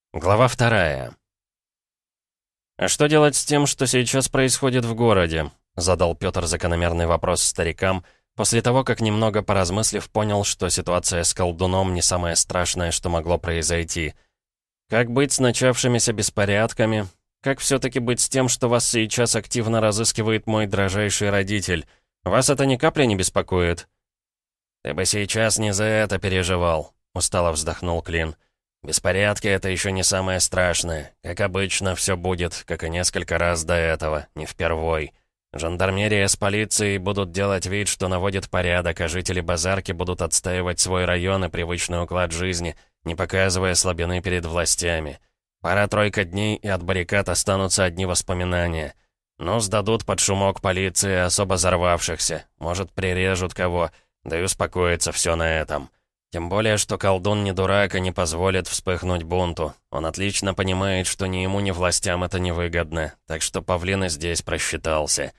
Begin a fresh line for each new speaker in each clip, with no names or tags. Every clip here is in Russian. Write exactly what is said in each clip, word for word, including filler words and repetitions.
Глава вторая. «А что делать с тем, что сейчас происходит в городе?» — задал Пётр закономерный вопрос старикам, после того, как, немного поразмыслив, понял, что ситуация с колдуном не самое страшное, что могло произойти. «Как быть с начавшимися беспорядками? Как все-таки быть с тем, что вас сейчас активно разыскивает мой дрожайший родитель? Вас это ни капли не беспокоит?» «Ты бы сейчас не за это переживал», — устало вздохнул Клин. «Беспорядки — это еще не самое страшное. Как обычно, все будет, как и несколько раз до этого, не впервой. Жандармерия с полицией будут делать вид, что наводят порядок, а жители базарки будут отстаивать свой район и привычный уклад жизни, не показывая слабины перед властями. Пара-тройка дней, и от баррикад останутся одни воспоминания. Ну, сдадут под шумок полиции особо взорвавшихся, может, прирежут кого, да и успокоится все на этом». Тем более, что колдун не дурак и не позволит вспыхнуть бунту. Он отлично понимает, что ни ему, ни властям это невыгодно, так что павлин и здесь просчитался.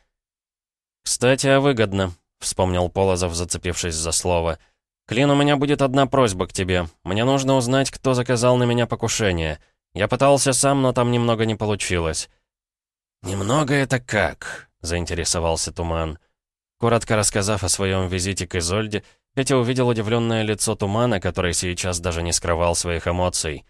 «Кстати, а выгодно», — вспомнил Полозов, зацепившись за слово. «Клин, у меня будет одна просьба к тебе. Мне нужно узнать, кто заказал на меня покушение. Я пытался сам, но там немного не получилось». «Немного это как?» — заинтересовался Туман. Коротко рассказав о своем визите к Изольде, Петя увидел удивленное лицо Тумана, который сейчас даже не скрывал своих эмоций.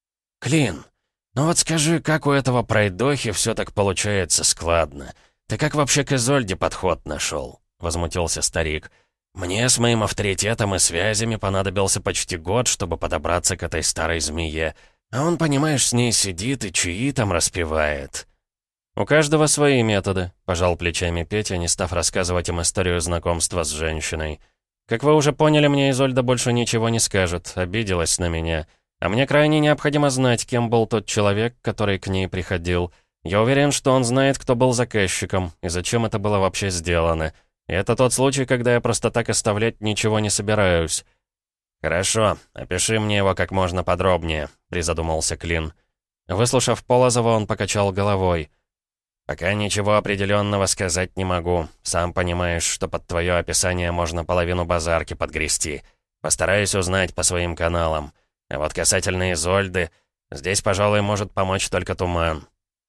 «Клин, ну вот скажи, как у этого пройдохи все так получается складно? Ты как вообще к Изольде подход нашел?» — возмутился старик. «Мне с моим авторитетом и связями понадобился почти год, чтобы подобраться к этой старой змее. А он, понимаешь, с ней сидит и чаи там распевает». «У каждого свои методы», — пожал плечами Петя, не став рассказывать им историю знакомства с женщиной. «Как вы уже поняли, мне Изольда больше ничего не скажет, обиделась на меня. А мне крайне необходимо знать, кем был тот человек, который к ней приходил. Я уверен, что он знает, кто был заказчиком, и зачем это было вообще сделано. И это тот случай, когда я просто так оставлять ничего не собираюсь». «Хорошо, опиши мне его как можно подробнее», — призадумался Клин. Выслушав Полозова, он покачал головой. «Пока ничего определенного сказать не могу. Сам понимаешь, что под твое описание можно половину базарки подгрести. Постараюсь узнать по своим каналам. А вот касательно Изольды, здесь, пожалуй, может помочь только Туман».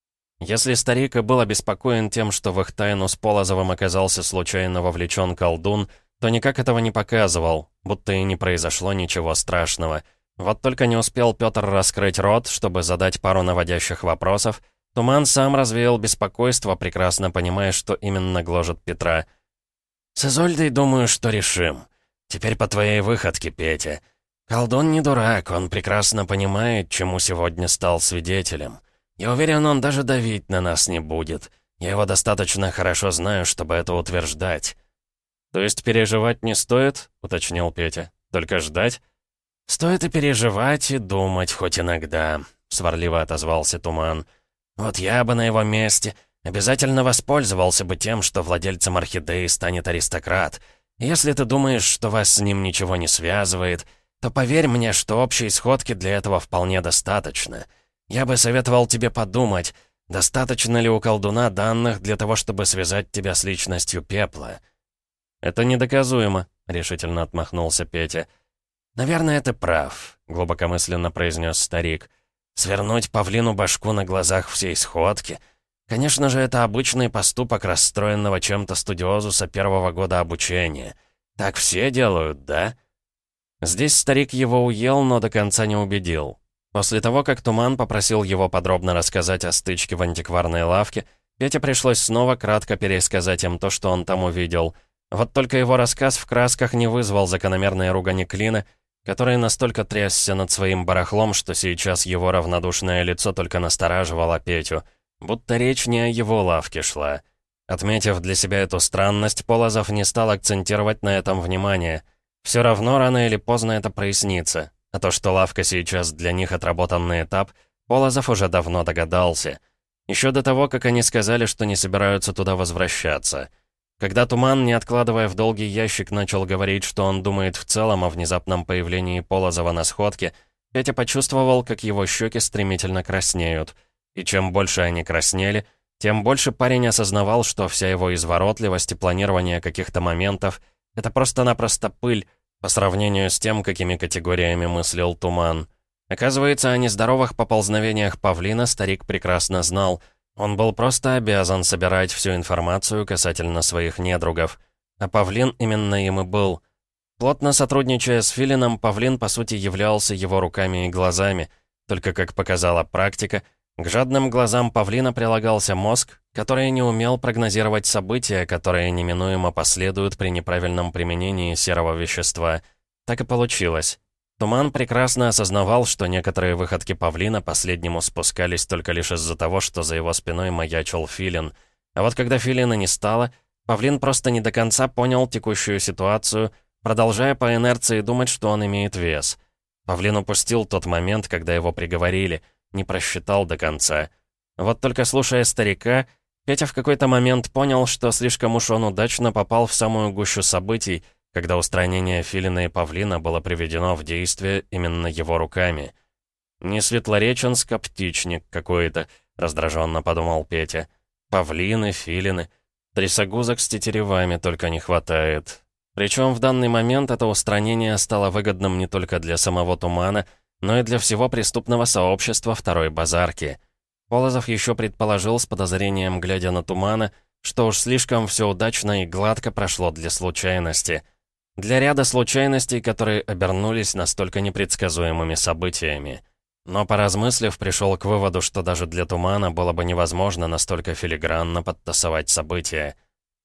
Если старик и был обеспокоен тем, что в их тайну с Полозовым оказался случайно вовлечен колдун, то никак этого не показывал, будто и не произошло ничего страшного. Вот только не успел Петр раскрыть рот, чтобы задать пару наводящих вопросов, Туман сам развеял беспокойство, прекрасно понимая, что именно гложет Петра. «С Изольдой, думаю, что решим. Теперь по твоей выходке, Петя. Колдун не дурак, он прекрасно понимает, чему сегодня стал свидетелем. Я уверен, он даже давить на нас не будет. Я его достаточно хорошо знаю, чтобы это утверждать». «То есть переживать не стоит?» — уточнил Петя. «Только ждать?» «Стоит и переживать, и думать хоть иногда», — сварливо отозвался Туман. «Вот я бы на его месте обязательно воспользовался бы тем, что владельцем орхидеи станет аристократ. Если ты думаешь, что вас с ним ничего не связывает, то поверь мне, что общей сходки для этого вполне достаточно. Я бы советовал тебе подумать, достаточно ли у колдуна данных для того, чтобы связать тебя с личностью Пепла». «Это недоказуемо», — решительно отмахнулся Петя. «Наверное, ты прав», — глубокомысленно произнес старик. «Свернуть павлину башку на глазах всей сходки? Конечно же, это обычный поступок расстроенного чем-то студиозуса первого года обучения. Так все делают, да?» Здесь старик его уел, но до конца не убедил. После того, как Туман попросил его подробно рассказать о стычке в антикварной лавке, Пете пришлось снова кратко пересказать им то, что он там увидел. Вот только его рассказ в красках не вызвал закономерной ругани Клина, который настолько трясся над своим барахлом, что сейчас его равнодушное лицо только настораживало Петю, будто речь не о его лавке шла. Отметив для себя эту странность, Полозов не стал акцентировать на этом внимание. Все равно рано или поздно это прояснится, а то, что лавка сейчас для них отработанный этап, Полозов уже давно догадался. Еще до того, как они сказали, что не собираются туда возвращаться. Когда Туман, не откладывая в долгий ящик, начал говорить, что он думает в целом о внезапном появлении Полозова на сходке, Петя почувствовал, как его щеки стремительно краснеют. И чем больше они краснели, тем больше парень осознавал, что вся его изворотливость и планирование каких-то моментов — это просто-напросто пыль по сравнению с тем, какими категориями мыслил Туман. Оказывается, о нездоровых поползновениях павлина старик прекрасно знал. Он был просто обязан собирать всю информацию касательно своих недругов. А павлин именно им и был. Плотно сотрудничая с Филином, павлин, по сути, являлся его руками и глазами. Только, как показала практика, к жадным глазам павлина прилагался мозг, который не умел прогнозировать события, которые неминуемо последуют при неправильном применении серого вещества. Так и получилось. Туман прекрасно осознавал, что некоторые выходки павлина последнему спускались только лишь из-за того, что за его спиной маячил Филин. А вот когда Филина не стало, павлин просто не до конца понял текущую ситуацию, продолжая по инерции думать, что он имеет вес. Павлин упустил тот момент, когда его приговорили, не просчитал до конца. Вот только слушая старика, Петя в какой-то момент понял, что слишком уж он удачно попал в самую гущу событий, когда устранение Филина и павлина было приведено в действие именно его руками. «Не Светлореченск, а птичник какой-то», — раздраженно подумал Петя. «Павлины, филины. Трясогузок с тетеревами только не хватает». Причем в данный момент это устранение стало выгодным не только для самого Тумана, но и для всего преступного сообщества Второй Базарки. Полозов еще предположил с подозрением, глядя на Тумана, что уж слишком все удачно и гладко прошло для случайности. Для ряда случайностей, которые обернулись настолько непредсказуемыми событиями. Но, поразмыслив, пришел к выводу, что даже для Тумана было бы невозможно настолько филигранно подтасовать события.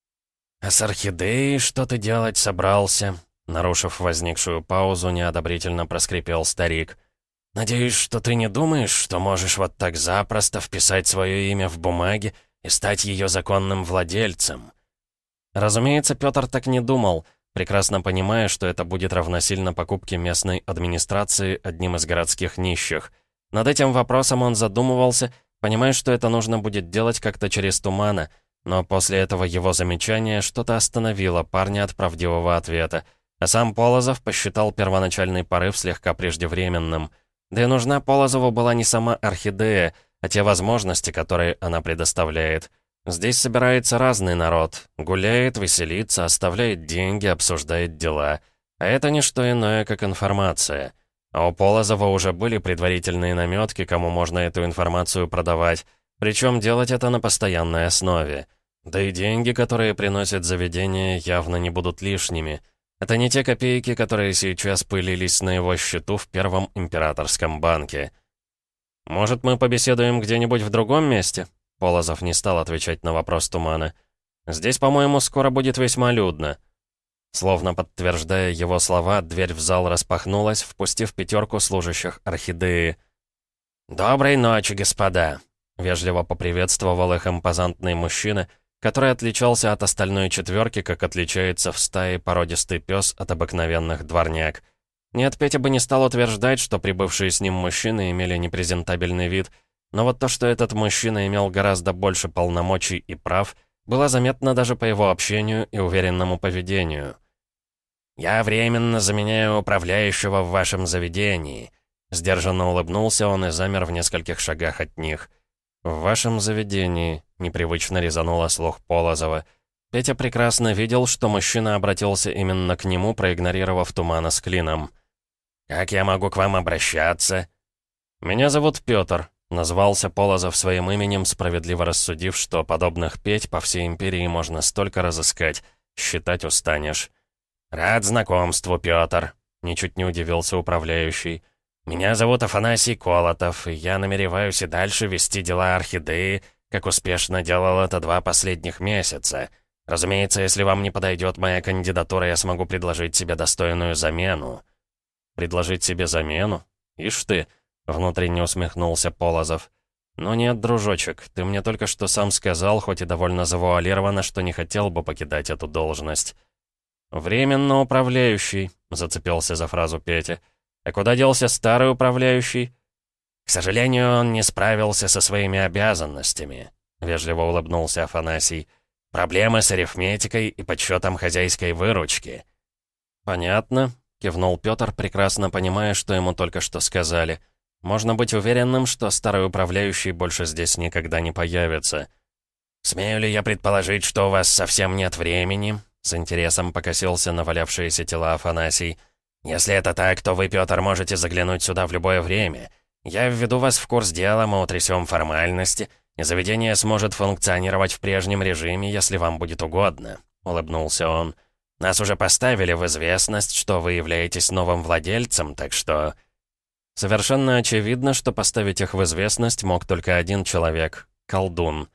«А с орхидеей что ты делать собрался?» Нарушив возникшую паузу, неодобрительно проскрипел старик. «Надеюсь, что ты не думаешь, что можешь вот так запросто вписать свое имя в бумаге и стать ее законным владельцем?» Разумеется, Петр так не думал, прекрасно понимая, что это будет равносильно покупке местной администрации одним из городских нищих. Над этим вопросом он задумывался, понимая, что это нужно будет делать как-то через Тумана, но после этого его замечания что-то остановило парня от правдивого ответа, а сам Полозов посчитал первоначальный порыв слегка преждевременным. Да и нужна Полозову была не сама орхидея, а те возможности, которые она предоставляет. Здесь собирается разный народ. Гуляет, веселится, оставляет деньги, обсуждает дела. А это не что иное, как информация. А у Полозова уже были предварительные наметки, кому можно эту информацию продавать. Причем делать это на постоянной основе. Да и деньги, которые приносит заведение, явно не будут лишними. Это не те копейки, которые сейчас пылились на его счету в Первом императорском банке. «Может, мы побеседуем где-нибудь в другом месте?» Полозов не стал отвечать на вопрос Тумана. «Здесь, по-моему, скоро будет весьма людно». Словно подтверждая его слова, дверь в зал распахнулась, впустив пятерку служащих орхидеи. «Доброй ночи, господа!» — вежливо поприветствовал их импозантный мужчина, который отличался от остальной четверки, как отличается в стае породистый пес от обыкновенных дворняк. Нет, Петя бы не стал утверждать, что прибывшие с ним мужчины имели непрезентабельный вид, но вот то, что этот мужчина имел гораздо больше полномочий и прав, было заметно даже по его общению и уверенному поведению. «Я временно заменяю управляющего в вашем заведении», — сдержанно улыбнулся он и замер в нескольких шагах от них. «В вашем заведении», — непривычно резануло слух Полозова. Петя прекрасно видел, что мужчина обратился именно к нему, проигнорировав Тумана с Клином. «Как я могу к вам обращаться?» «Меня зовут Петр», — назвался Полозов своим именем, справедливо рассудив, что подобных Петь по всей империи можно столько разыскать, считать устанешь. «Рад знакомству, Петр», — ничуть не удивился управляющий. «Меня зовут Афанасий Колотов, и я намереваюсь и дальше вести дела орхидеи, как успешно делал это два последних месяца. Разумеется, если вам не подойдет моя кандидатура, я смогу предложить себе достойную замену». «Предложить себе замену? Ишь ты!» — внутренне усмехнулся Полозов. «Ну нет, дружочек, ты мне только что сам сказал, хоть и довольно завуалированно, что не хотел бы покидать эту должность». «Временно управляющий», — зацепился за фразу Петя. «А куда делся старый управляющий?» «К сожалению, он не справился со своими обязанностями», — вежливо улыбнулся Афанасий. «Проблемы с арифметикой и подсчетом хозяйской выручки». «Понятно», — кивнул Петр, прекрасно понимая, что ему только что сказали. «Можно быть уверенным, что старый управляющий больше здесь никогда не появится». «Смею ли я предположить, что у вас совсем нет времени?» С интересом покосился на валявшиеся тела Афанасий.
«Если это так, то вы, Пётр, можете заглянуть сюда в любое время. Я введу вас в курс дела, мы утрясем формальности, и заведение сможет функционировать в прежнем режиме, если вам будет угодно», — улыбнулся он. «Нас уже поставили в известность, что вы являетесь новым владельцем, так что...»
Совершенно очевидно, что поставить их в известность мог только один человек — колдун.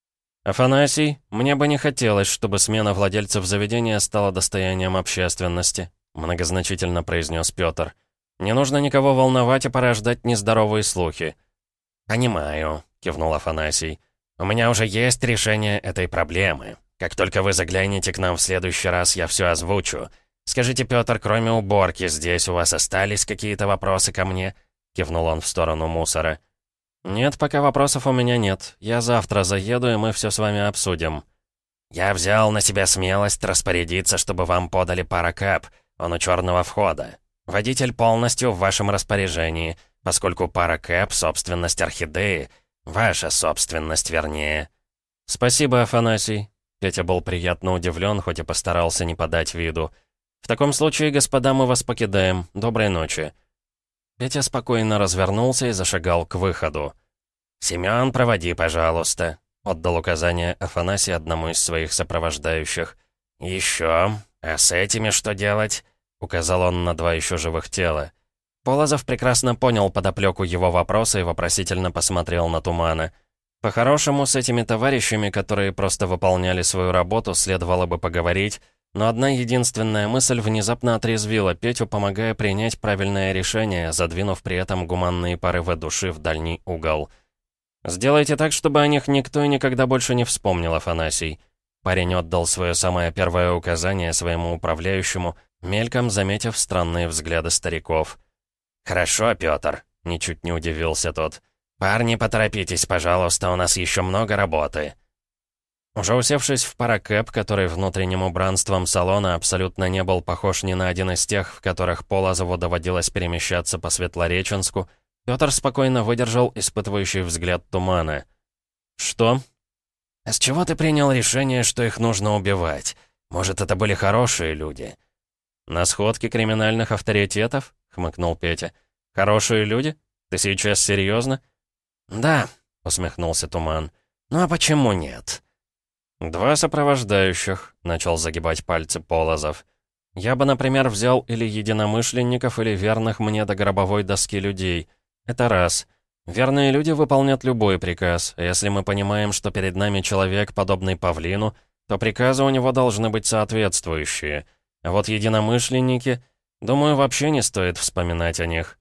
«Афанасий, мне бы не хотелось, чтобы смена владельцев заведения стала достоянием общественности», — многозначительно произнес Пётр. «Не нужно никого волновать и порождать нездоровые слухи».
«Понимаю», — кивнул Афанасий. «У меня уже есть решение этой проблемы. Как только вы заглянете к нам в следующий раз, я все озвучу. Скажите, Пётр, кроме уборки, здесь у вас остались какие-то вопросы ко мне?» — кивнул он в сторону мусора.
«Нет, пока вопросов у меня нет. Я завтра заеду, и мы все с вами обсудим».
«Я взял на себя смелость распорядиться, чтобы вам подали паракэп. Он у черного входа. Водитель полностью в вашем распоряжении, поскольку паракэп — собственность Орхидеи. Ваша собственность, вернее».
«Спасибо, Афанасий». Петя был приятно удивлен, хоть и постарался не подать виду. «В таком случае, господа, мы вас покидаем. Доброй ночи». Петя спокойно развернулся и зашагал к выходу.
«Семён, проводи, пожалуйста»,
— отдал указание Афанасий одному из своих сопровождающих.
«Еще? А с этими что делать?» — указал он на два еще живых тела.
Полозов прекрасно понял подоплеку его вопроса и вопросительно посмотрел на Тумана. По-хорошему, с этими товарищами, которые просто выполняли свою работу, следовало бы поговорить, но одна единственная мысль внезапно отрезвила Петю, помогая принять правильное решение, задвинув при этом гуманные порывы души в дальний угол. «Сделайте так, чтобы о них никто и никогда больше не вспомнил, Афанасий». Парень отдал свое самое первое указание своему управляющему, мельком заметив странные взгляды стариков.
«Хорошо, Пётр», — ничуть не удивился тот. «Парни, поторопитесь, пожалуйста, у нас еще много работы».
Уже усевшись в паракэп, который внутренним убранством салона абсолютно не был похож ни на один из тех, в которых Полозову доводилось перемещаться по Светлореченску, Пётр спокойно выдержал испытывающий взгляд Тумана. «Что?»
«А с чего ты принял решение, что их нужно убивать? Может, это были хорошие люди?»
«На сходке криминальных авторитетов?» — хмыкнул Петя. «Хорошие люди? Ты сейчас серьезно?»
«Да», — усмехнулся Туман. «Ну а почему нет?»
«Два сопровождающих», — начал загибать пальцы Полозов. «Я бы, например, взял или единомышленников, или верных мне до гробовой доски людей. Это раз. Верные люди выполнят любой приказ, а если мы понимаем, что перед нами человек, подобный павлину, то приказы у него должны быть соответствующие. А вот единомышленники, думаю, вообще не стоит вспоминать о них».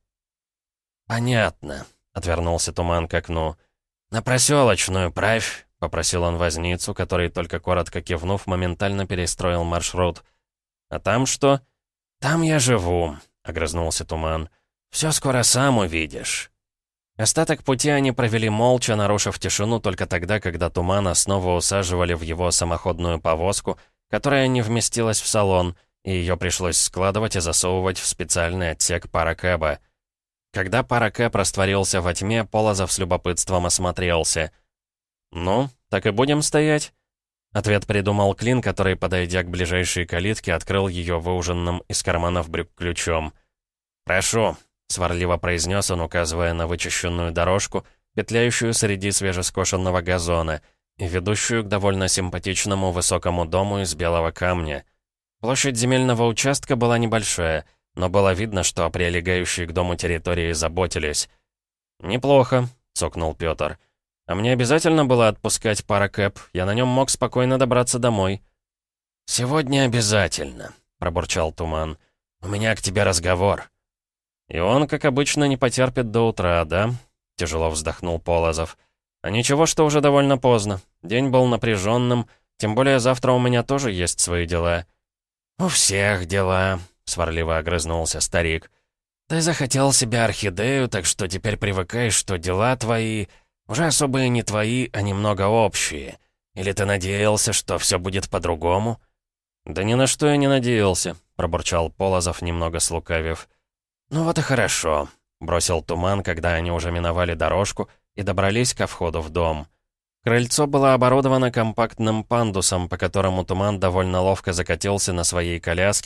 «Понятно», — отвернулся Туман к окну. «На проселочную правь», — попросил он возницу, который, только коротко кивнув, моментально перестроил маршрут.
«А там что?»
«Там я живу», — огрызнулся Туман. «Все скоро сам увидишь».
Остаток пути они провели молча, нарушив тишину только тогда, когда Тумана снова усаживали в его самоходную повозку, которая не вместилась в салон, и ее пришлось складывать и засовывать в специальный отсек паракэба. Когда паракэб растворился во тьме, Полозов с любопытством осмотрелся. «Ну, так и будем стоять?» Ответ придумал Клин, который, подойдя к ближайшей калитке, открыл ее выуженным из карманов брюк ключом.
«Прошу», —
сварливо произнес он, указывая на вычищенную дорожку, петляющую среди свежескошенного газона и ведущую к довольно симпатичному высокому дому из белого камня. Площадь земельного участка была небольшая, но было видно, что о прилегающей к дому территории заботились. «Неплохо», — цокнул Пётр. «А мне обязательно было отпускать паракэп, я на нем мог спокойно добраться домой».
«Сегодня обязательно», — пробурчал Туман. «У меня к тебе разговор».
«И он, как обычно, не потерпит до утра, да?» — тяжело вздохнул Полозов. «А ничего, что уже довольно поздно. День был напряженным, тем более завтра у меня тоже есть свои дела».
«У всех дела», — сварливо огрызнулся старик. «Ты захотел себе орхидею, так что теперь привыкай, что дела твои уже особо и не твои, а немного общие. Или ты надеялся, что все будет по-другому?»
«Да ни на что я не надеялся», — пробурчал Полозов, немного слукавив.
«Ну вот и хорошо»,
— бросил Туман, когда они уже миновали дорожку и добрались ко входу в дом. Крыльцо было оборудовано компактным пандусом, по которому Туман довольно ловко закатился на своей коляске,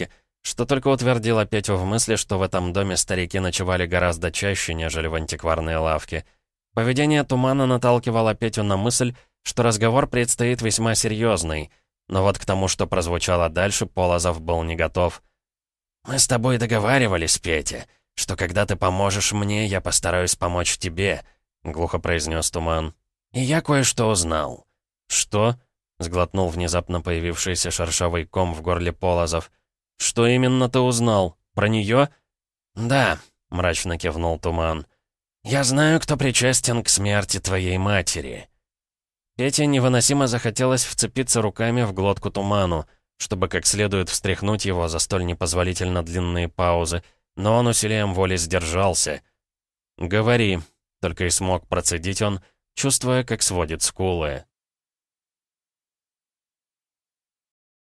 что только утвердило Петю в мысли, что в этом доме старики ночевали гораздо чаще, нежели в антикварной лавке. Поведение Тумана наталкивало Петю на мысль, что разговор предстоит весьма серьезный, но вот к тому, что прозвучало дальше, Полозов был не готов. «Мы с тобой договаривались, Петя, что когда ты поможешь мне, я постараюсь помочь тебе», — глухо произнес Туман. «И я кое-что узнал». «Что?» — сглотнул внезапно появившийся шершавый ком в горле Полозов. «Что именно ты узнал? Про нее?» «Да», — мрачно кивнул Туман. «Я знаю, кто причастен к смерти твоей матери». Пете невыносимо захотелось вцепиться руками в глотку Туману, чтобы как следует встряхнуть его за столь непозволительно длинные паузы, но он усилием воли сдержался. «Говори», — только и смог процедить он, чувствуя, как сводит скулы.